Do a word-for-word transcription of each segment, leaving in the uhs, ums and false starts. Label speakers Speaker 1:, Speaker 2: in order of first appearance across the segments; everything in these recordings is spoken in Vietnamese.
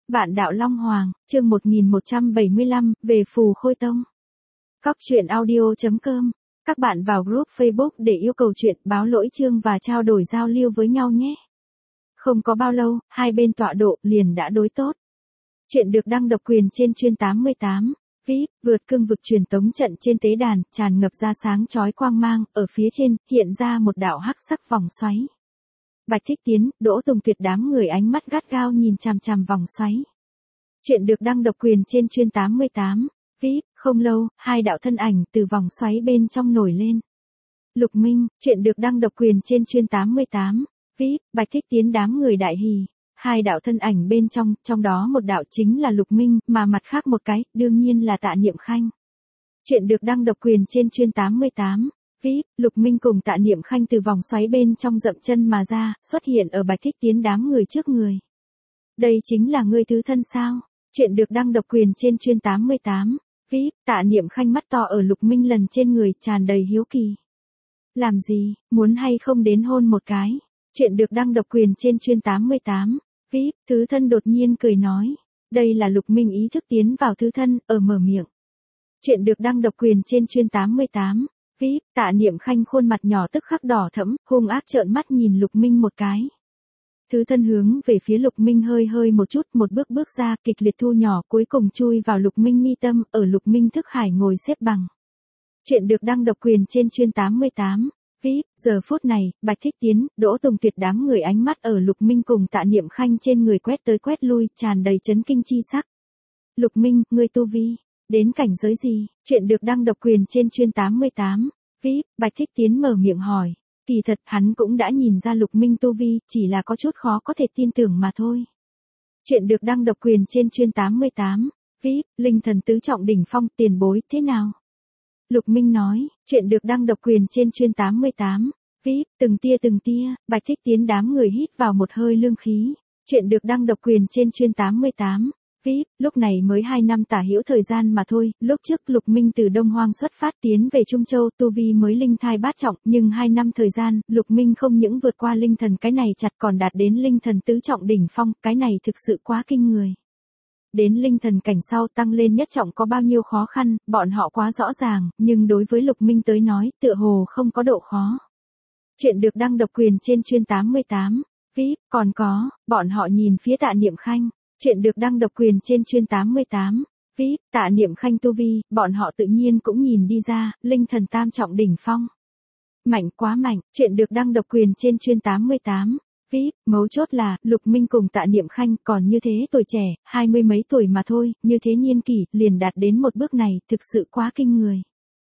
Speaker 1: Vạn đạo Long Hoàng, chương một nghìn một trăm bảy mươi lăm, về Phù Khôi Tông. Cóc truyện audio chấm com. Các bạn vào group Facebook để yêu cầu chuyện, báo lỗi chương và trao đổi giao lưu với nhau nhé. Không có bao lâu, hai bên tọa độ liền đã đối tốt. Chuyện được đăng độc quyền trên chuyên tám mươi tám. vê i pê, vượt cương vực truyền tống trận trên tế đàn, tràn ngập ra sáng chói quang mang, ở phía trên, hiện ra một đạo hắc sắc vòng xoáy. Bạch Thích Tiến, Đỗ Tùng Tuyệt đám người ánh mắt gắt gao nhìn chằm chằm vòng xoáy. Chuyện được đăng độc quyền trên chuyên tám mươi tám. vê i pê, không lâu, hai đạo thân ảnh từ vòng xoáy bên trong nổi lên. Lục Minh, chuyện được đăng độc quyền trên chuyên tám mươi tám. vê i pê, Bạch Thích Tiến đám người đại hỉ. Hai đạo thân ảnh bên trong, trong đó một đạo chính là Lục Minh, mà mặt khác một cái, đương nhiên là Tạ Niệm Khanh. Chuyện được đăng độc quyền trên chuyên tám mươi tám. vê i pê, Lục Minh cùng Tạ Niệm Khanh từ vòng xoáy bên trong dậm chân mà ra, xuất hiện ở Bạch Thích Tiến đám người trước người. Đây chính là ngươi thứ thân sao? Chuyện được đăng độc quyền trên chuyên tám mươi tám. vê i pê, Tạ Niệm Khanh mắt to ở Lục Minh lần trên người, tràn đầy hiếu kỳ. Làm gì, muốn hay không đến hôn một cái? Chuyện được đăng độc quyền trên chuyên tám mươi tám. vê i pê, thứ thân đột nhiên cười nói. Đây là Lục Minh ý thức tiến vào thứ thân, ở mở miệng. Chuyện được đăng độc quyền trên chuyên tám mươi tám. vê i pê, Tạ Niệm Khanh khuôn mặt nhỏ tức khắc đỏ thẫm, hung ác trợn mắt nhìn Lục Minh một cái. Thứ thân hướng về phía Lục Minh hơi hơi một chút, một bước bước ra, kịch liệt thu nhỏ, cuối cùng chui vào Lục Minh mi tâm, ở Lục Minh thức hải ngồi xếp bằng. Chuyện được đăng độc quyền trên chuyên tám mươi tám. vê i pê, giờ phút này, Bạch Thích Tiến, Đỗ Tùng Tuyệt đám người ánh mắt ở Lục Minh cùng Tạ Niệm Khanh trên người quét tới quét lui, tràn đầy chấn kinh chi sắc. Lục Minh, ngươi tu vi đến cảnh giới gì? Chuyện được đăng độc quyền trên chuyên tám mươi tám. vê i pê, Bạch Thích Tiến mở miệng hỏi. Kỳ thật, hắn cũng đã nhìn ra Lục Minh tu vi, chỉ là có chút khó có thể tin tưởng mà thôi. Chuyện được đăng độc quyền trên chuyên tám mươi tám. vê i pê, linh thần tứ trọng đỉnh phong, tiền bối, thế nào? Lục Minh nói. Chuyện được đăng độc quyền trên chuyên tám mươi tám. vê i pê, từng tia từng tia, Bạch Thích Tiến đám người hít vào một hơi lương khí. Chuyện được đăng độc quyền trên chuyên tám mươi tám. vê i pê, lúc này mới hai năm tả hữu thời gian mà thôi, lúc trước Lục Minh từ Đông Hoang xuất phát tiến về Trung Châu, tu vi mới linh thai bát trọng, nhưng hai năm thời gian, Lục Minh không những vượt qua linh thần cái này chặt còn đạt đến linh thần tứ trọng đỉnh phong, cái này thực sự quá kinh người. Đến linh thần cảnh sau tăng lên nhất trọng có bao nhiêu khó khăn, bọn họ quá rõ ràng, nhưng đối với Lục Minh tới nói, tựa hồ không có độ khó. Chuyện được đăng độc quyền trên chuyên tám mươi tám. vê i pê, còn có, bọn họ nhìn phía Tạ Niệm Khanh. Chuyện được đăng độc quyền trên chuyên tám mươi tám. vê i pê, Tạ Niệm Khanh tu vi, bọn họ tự nhiên cũng nhìn đi ra, linh thần tam trọng đỉnh phong. Mạnh quá mạnh, chuyện được đăng độc quyền trên chuyên tám mươi tám. vê i pê, mấu chốt là, Lục Minh cùng Tạ Niệm Khanh còn như thế tuổi trẻ, hai mươi mấy tuổi mà thôi, như thế niên kỷ, liền đạt đến một bước này, thực sự quá kinh người.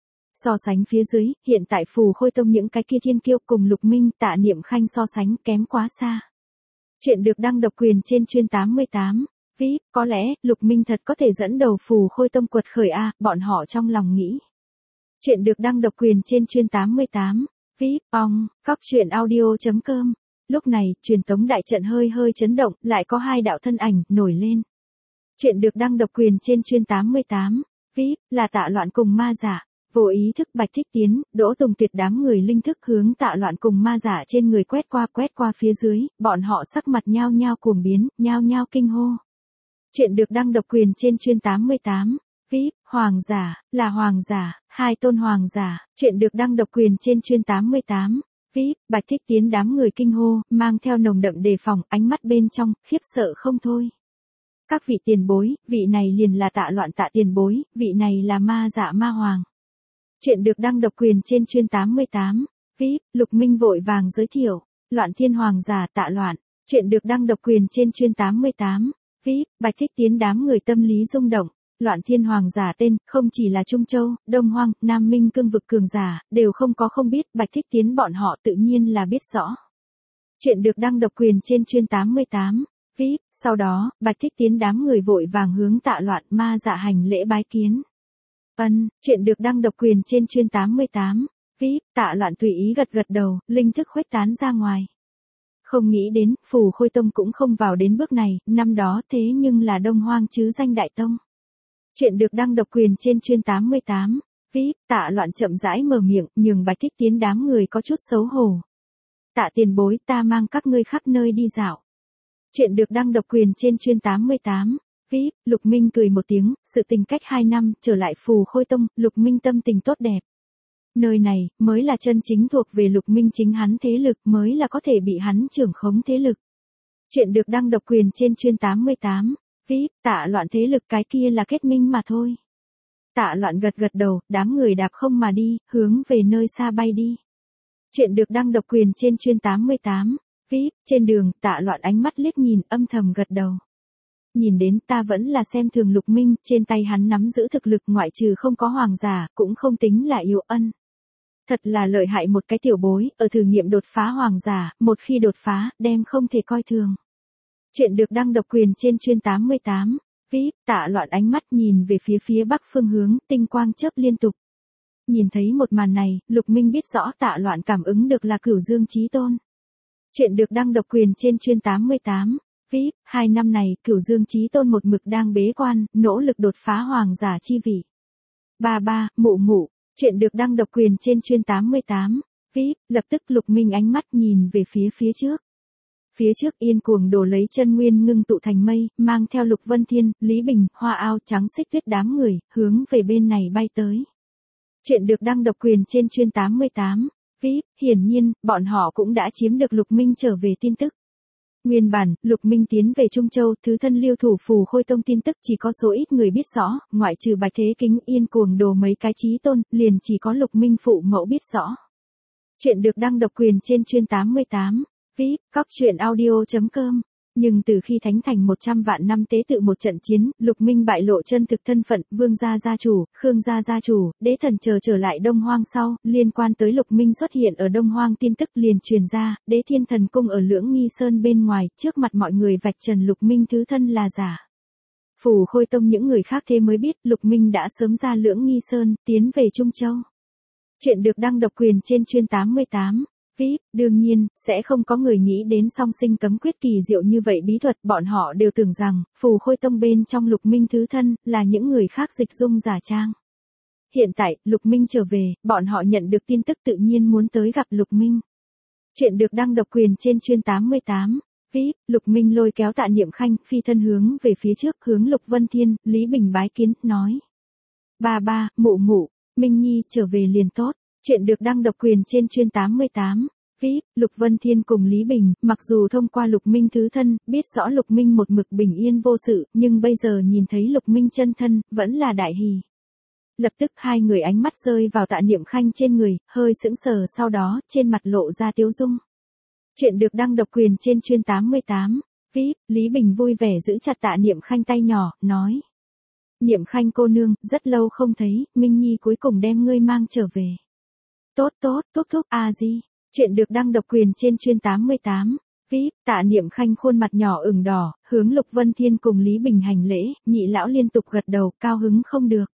Speaker 1: So sánh phía dưới, hiện tại Phù Khôi Tông những cái kia thiên kiêu cùng Lục Minh, Tạ Niệm Khanh so sánh kém quá xa. Chuyện được đăng độc quyền trên chuyên tám mươi tám. vê i pê, có lẽ, Lục Minh thật có thể dẫn đầu Phù Khôi Tông quật khởi a, bọn họ trong lòng nghĩ. Chuyện được đăng độc quyền trên chuyên tám mươi tám. vê i pê, ong, cóc truyện audio chấm com. Lúc này, truyền tống đại trận hơi hơi chấn động, lại có hai đạo thân ảnh, nổi lên. Chuyện được đăng độc quyền trên chuyên tám mươi tám. vê i pê, là Tạ Loạn cùng ma giả. Vô ý thức Bạch Thích Tiến, Đỗ Tùng Tuyệt đám người linh thức hướng Tạ Loạn cùng ma giả trên người quét qua quét qua phía dưới, bọn họ sắc mặt nhao nhao cuồng biến, nhao nhao kinh hô. Chuyện được đăng độc quyền trên chuyên tám mươi tám. vê i pê, hoàng giả, là hoàng giả, hai tôn hoàng giả. Chuyện được đăng độc quyền trên chuyên tám mươi tám. vê i pê, Bạch Thích Tiến đám người kinh hô, mang theo nồng đậm đề phòng, ánh mắt bên trong, khiếp sợ không thôi. Các vị tiền bối, vị này liền là Tạ Loạn Tạ tiền bối, vị này là ma giả ma hoàng. Chuyện được đăng độc quyền trên chuyên tám mươi tám. vê i pê, Lục Minh vội vàng giới thiệu. Loạn Thiên Hoàng giả Tạ Loạn. Chuyện được đăng độc quyền trên chuyên tám mươi tám. vê i pê, Bạch Thích Tiến đám người tâm lý rung động. Loạn Thiên Hoàng giả tên, không chỉ là Trung Châu, Đông Hoang, Nam Minh cương vực cường giả, đều không có không biết, Bạch Thích Tiến bọn họ tự nhiên là biết rõ. Chuyện được đăng độc quyền trên chuyên tám mươi tám. vê i pê, sau đó, Bạch Thích Tiến đám người vội vàng hướng Tạ Loạn ma giả hành lễ bái kiến. Ân, chuyện được đăng độc quyền trên chuyên tám mươi tám. vê i pê, Tạ Loạn tùy ý gật gật đầu, linh thức khuếch tán ra ngoài. Không nghĩ đến, Phù Khôi Tông cũng không vào đến bước này, năm đó thế nhưng là Đông Hoang chứ danh đại tông. Chuyện được đăng độc quyền trên chuyên tám mươi tám. vê i pê, Tạ Loạn chậm rãi mở miệng, nhường Bạch Thích Tiến đám người có chút xấu hổ. Tạ tiền bối, ta mang các ngươi khắp nơi đi dạo. Chuyện được đăng độc quyền trên chuyên tám mươi tám. vê i pê, Lục Minh cười một tiếng, sự tình cách hai năm, trở lại Phù Khôi Tông, Lục Minh tâm tình tốt đẹp. Nơi này, mới là chân chính thuộc về Lục Minh chính hắn thế lực, mới là có thể bị hắn trưởng khống thế lực. Chuyện được đăng độc quyền trên chuyên tám mươi tám. vê i pê, Tạ Loạn thế lực cái kia là kết minh mà thôi. Tạ Loạn gật gật đầu, đám người đạp không mà đi, hướng về nơi xa bay đi. Chuyện được đăng độc quyền trên chuyên tám mươi tám. vê i pê, trên đường, Tạ Loạn ánh mắt liếc nhìn, âm thầm gật đầu. Nhìn đến ta vẫn là xem thường Lục Minh, trên tay hắn nắm giữ thực lực ngoại trừ không có hoàng giả, cũng không tính là yếu ân. Thật là lợi hại một cái tiểu bối, ở thử nghiệm đột phá hoàng giả, một khi đột phá, đem không thể coi thường. Chuyện được đăng độc quyền trên chuyên tám mươi tám. vê i pê, Tạ Loạn ánh mắt nhìn về phía phía bắc phương hướng, tinh quang chớp liên tục. Nhìn thấy một màn này, Lục Minh biết rõ Tạ Loạn cảm ứng được là Cửu Dương Chí Tôn. Chuyện được đăng độc quyền trên chuyên tám mươi tám. vê i pê, hai năm này, Cửu Dương Chí Tôn một mực đang bế quan, nỗ lực đột phá hoàng giả chi vị. Ba ba, mụ mụ, chuyện được đăng độc quyền trên chuyên tám mươi tám. vê i pê, lập tức Lục Minh ánh mắt nhìn về phía phía trước. Phía trước Yên Cuồng Đồ lấy chân nguyên ngưng tụ thành mây, mang theo Lục Vân Thiên, Lý Bình, Hoa Ao, Trắng Xích Tuyết đám người, hướng về bên này bay tới. Chuyện được đăng độc quyền trên chuyên tám mươi tám. vê i pê, hiển nhiên, bọn họ cũng đã chiếm được Lục Minh trở về tin tức. Nguyên bản, Lục Minh tiến về Trung Châu, thứ thân lưu thủ Phù Khôi Tông tin tức chỉ có số ít người biết rõ, ngoại trừ Bạch Thế Kính, Yên Cuồng Đồ mấy cái chí tôn, liền chỉ có Lục Minh phụ mẫu biết rõ. Chuyện được đăng độc quyền trên chuyên tám mươi tám. vê i pê, cóc truyện audio chấm com. Nhưng từ khi Thánh Thành một trăm vạn năm tế tự một trận chiến, Lục Minh bại lộ chân thực thân phận, Vương gia gia chủ, Khương gia gia chủ, Đế Thần chờ trở lại Đông Hoang sau, liên quan tới Lục Minh xuất hiện ở Đông Hoang tin tức liền truyền ra, Đế Thiên Thần cung ở Lưỡng Nghi Sơn bên ngoài, trước mặt mọi người vạch trần Lục Minh thứ thân là giả. Phù Khôi Tông những người khác thế mới biết, Lục Minh đã sớm ra Lưỡng Nghi Sơn, tiến về Trung Châu. Chuyện được đăng độc quyền trên chuyên tám mươi tám. vê i pê, đương nhiên, sẽ không có người nghĩ đến song sinh cấm quyết kỳ diệu như vậy bí thuật, bọn họ đều tưởng rằng, Phù Khôi Tông bên trong Lục Minh thứ thân, là những người khác dịch dung giả trang. Hiện tại, Lục Minh trở về, bọn họ nhận được tin tức tự nhiên muốn tới gặp Lục Minh. Chuyện được đăng độc quyền trên chuyên tám mươi tám. vê i pê, Lục Minh lôi kéo Tạ Niệm Khanh, phi thân hướng về phía trước, hướng Lục Vân Thiên, Lý Bình bái kiến, nói. Ba ba, mụ mụ, Minh Nhi trở về liền tốt. Chuyện được đăng độc quyền trên chuyên tám mươi tám. vê i pê, Lục Vân Thiên cùng Lý Bình, mặc dù thông qua Lục Minh thứ thân, biết rõ Lục Minh một mực bình yên vô sự, nhưng bây giờ nhìn thấy Lục Minh chân thân, vẫn là đại hỉ. Lập tức hai người ánh mắt rơi vào Tạ Niệm Khanh trên người, hơi sững sờ sau đó, trên mặt lộ ra tiếu dung. Chuyện được đăng độc quyền trên chuyên tám mươi tám. vê i pê, Lý Bình vui vẻ giữ chặt Tạ Niệm Khanh tay nhỏ, nói. Niệm Khanh cô nương, rất lâu không thấy, Minh Nhi cuối cùng đem ngươi mang trở về. Tốt tốt, thúc thúc a di. Chuyện được đăng độc quyền trên chuyên tám mươi tám. vê i pê, Tạ Niệm Khanh khuôn mặt nhỏ ửng đỏ, hướng Lục Vân Thiên cùng Lý Bình hành lễ, nhị lão liên tục gật đầu, cao hứng không được.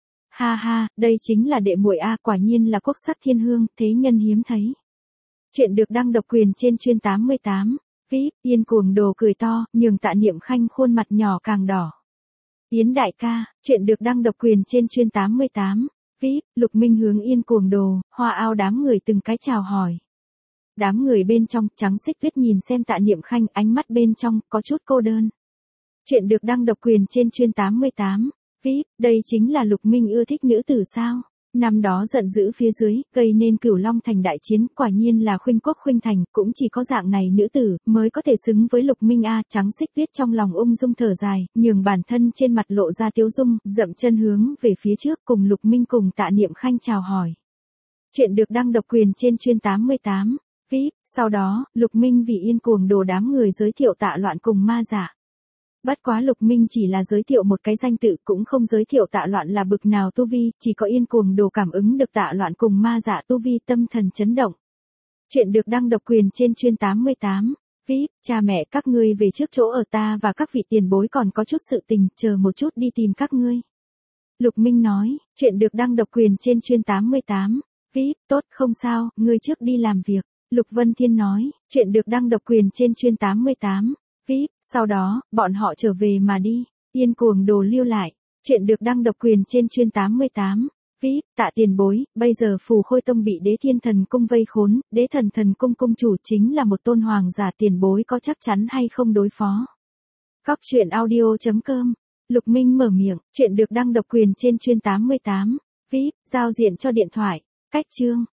Speaker 1: Ha ha, đây chính là đệ muội a, quả nhiên là quốc sắc thiên hương, thế nhân hiếm thấy. Chuyện được đăng độc quyền trên chuyên tám mươi tám. vê i pê, Yên Cuồng Đồ cười to, nhường Tạ Niệm Khanh khuôn mặt nhỏ càng đỏ. Yến đại ca, chuyện được đăng độc quyền trên chuyên tám mươi tám. vê i pê, Lục Minh hướng Yên Cuồng Đồ, Hoa Ao đám người từng cái chào hỏi. Đám người bên trong, Trắng Xích Tuyết nhìn xem Tạ Niệm Khanh, ánh mắt bên trong, có chút cô đơn. Chuyện được đăng độc quyền trên chuyên tám mươi tám. vê i pê, đây chính là Lục Minh ưa thích nữ tử sao? Năm đó giận dữ phía dưới, gây nên Cửu Long Thành đại chiến, quả nhiên là khuynh quốc khuynh thành, cũng chỉ có dạng này nữ tử, mới có thể xứng với Lục Minh a. Trắng Xích Tuyết trong lòng ung dung thở dài, nhường bản thân trên mặt lộ ra tiếu dung, dậm chân hướng về phía trước, cùng Lục Minh cùng Tạ Niệm Khanh chào hỏi. Chuyện được đăng độc quyền trên chuyên tám mươi tám. vê i pê, sau đó, Lục Minh vì Yên Cuồng Đồ đám người giới thiệu Tạ Loạn cùng ma giả. Bất quá Lục Minh chỉ là giới thiệu một cái danh tự, cũng không giới thiệu Tạ Loạn là bực nào tu vi, chỉ có Yên Cuồng Đồ cảm ứng được Tạ Loạn cùng ma giả tu vi, tâm thần chấn động. Chuyện được đăng độc quyền trên chuyên tám mươi tám. vê i pê, cha mẹ các ngươi về trước chỗ ở, ta và các vị tiền bối còn có chút sự tình, chờ một chút đi tìm các ngươi. Lục Minh nói. Chuyện được đăng độc quyền trên chuyên tám mươi tám. vê i pê, tốt, không sao, ngươi trước đi làm việc. Lục Vân Thiên nói. Chuyện được đăng độc quyền trên chuyên tám mươi tám. vê i pê, sau đó, bọn họ trở về mà đi. Yên Cuồng Đồ lưu lại. Chuyện được đăng độc quyền trên chuyên tám mươi tám. vê vê i pê, tạ tiền bối, bây giờ Phù Khôi Tông bị Đế Thiên Thần Cung vây khốn, Đế Thần Thần Cung cung chủ chính là một tôn hoàng giả, tiền bối có chắc chắn hay không đối phó? Cóc truyện audio chấm com. Lục Minh mở miệng, chuyện được đăng độc quyền trên chuyên tám mươi tám. vê i pê, giao diện cho điện thoại. Cách chương.